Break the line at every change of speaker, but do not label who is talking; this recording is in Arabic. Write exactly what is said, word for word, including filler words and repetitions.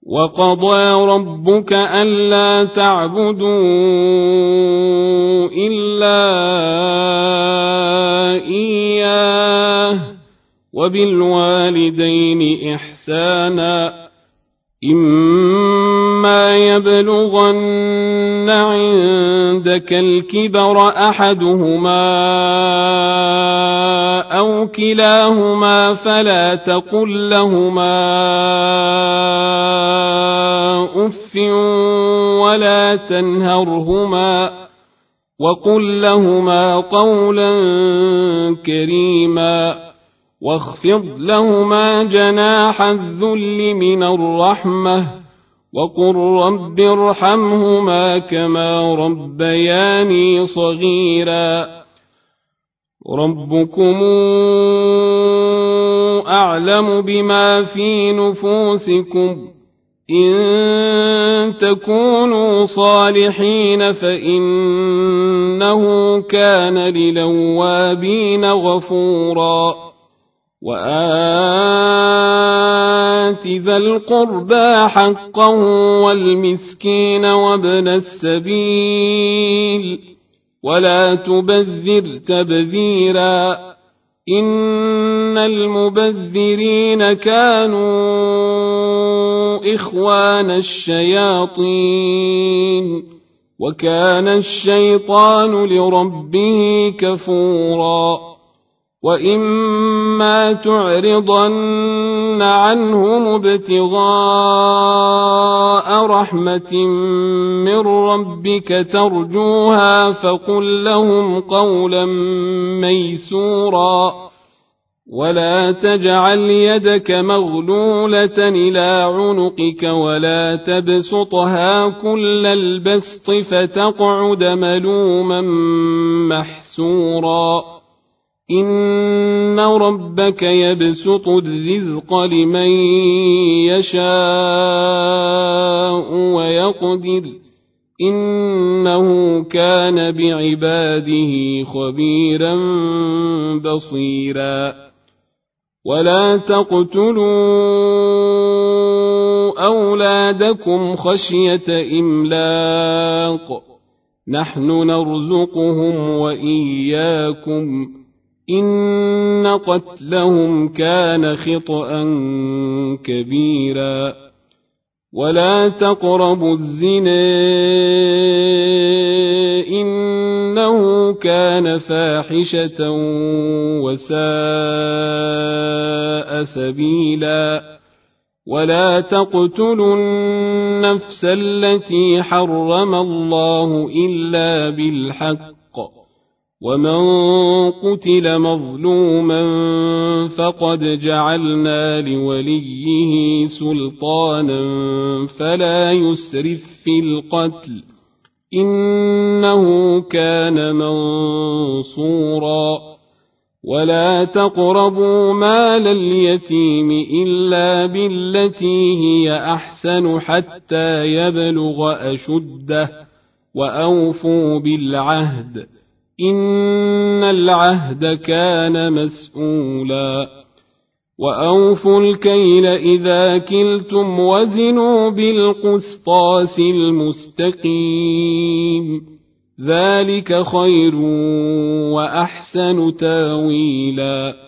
وقضى ربك ألا تعبدوا إلا إياه وبالوالدين إحسانا إما يبلغن عندك الكبر أحدهما أو كلاهما فلا تقل لهما أف ولا تنهرهما وقل لهما قولا كريما واخفض لهما جناح الذل من الرحمة وقل رب ارحمهما كما ربياني صغيرا ربكم أعلم بما في نفوسكم إن تكونوا صالحين فإنه كان للأوابين غفورا وآت ذا القربى حقه والمسكين وابن السبيل ولا تبذر تبذيرا إن المبذرين كانوا إخوان الشياطين وكان الشيطان لربه كفورا وإما تعرضن عنهم ابتغاء رحمة من ربك ترجوها فقل لهم قولا ميسورا ولا تجعل يدك مغلولة إلى عنقك ولا تبسطها كل البسط فتقعد ملوما محسورا إن ربك يبسط الرزق لمن يشاء ويقدر إنه كان بعباده خبيرا بصيرا ولا تقتلوا أولادكم خشية إملاق نحن نرزقهم وإياكم إن قتلهم كان خطأ كبيرا ولا تقربوا الزنا إنه كان فاحشة وساء سبيلا ولا تقتلوا النفس التي حرم الله إلا بالحق ومن قتل مظلوما فقد جعلنا لوليه سلطانا فلا يسرف في القتل إنه كان منصورا ولا تقربوا مال اليتيم إلا بالتي هي أحسن حتى يبلغ أشده وأوفوا بالعهد إن العهد كان مسؤولا وأوفوا الكيل إذا كلتم وزنوا بالقسطاس المستقيم ذلك خير وأحسن تاويلا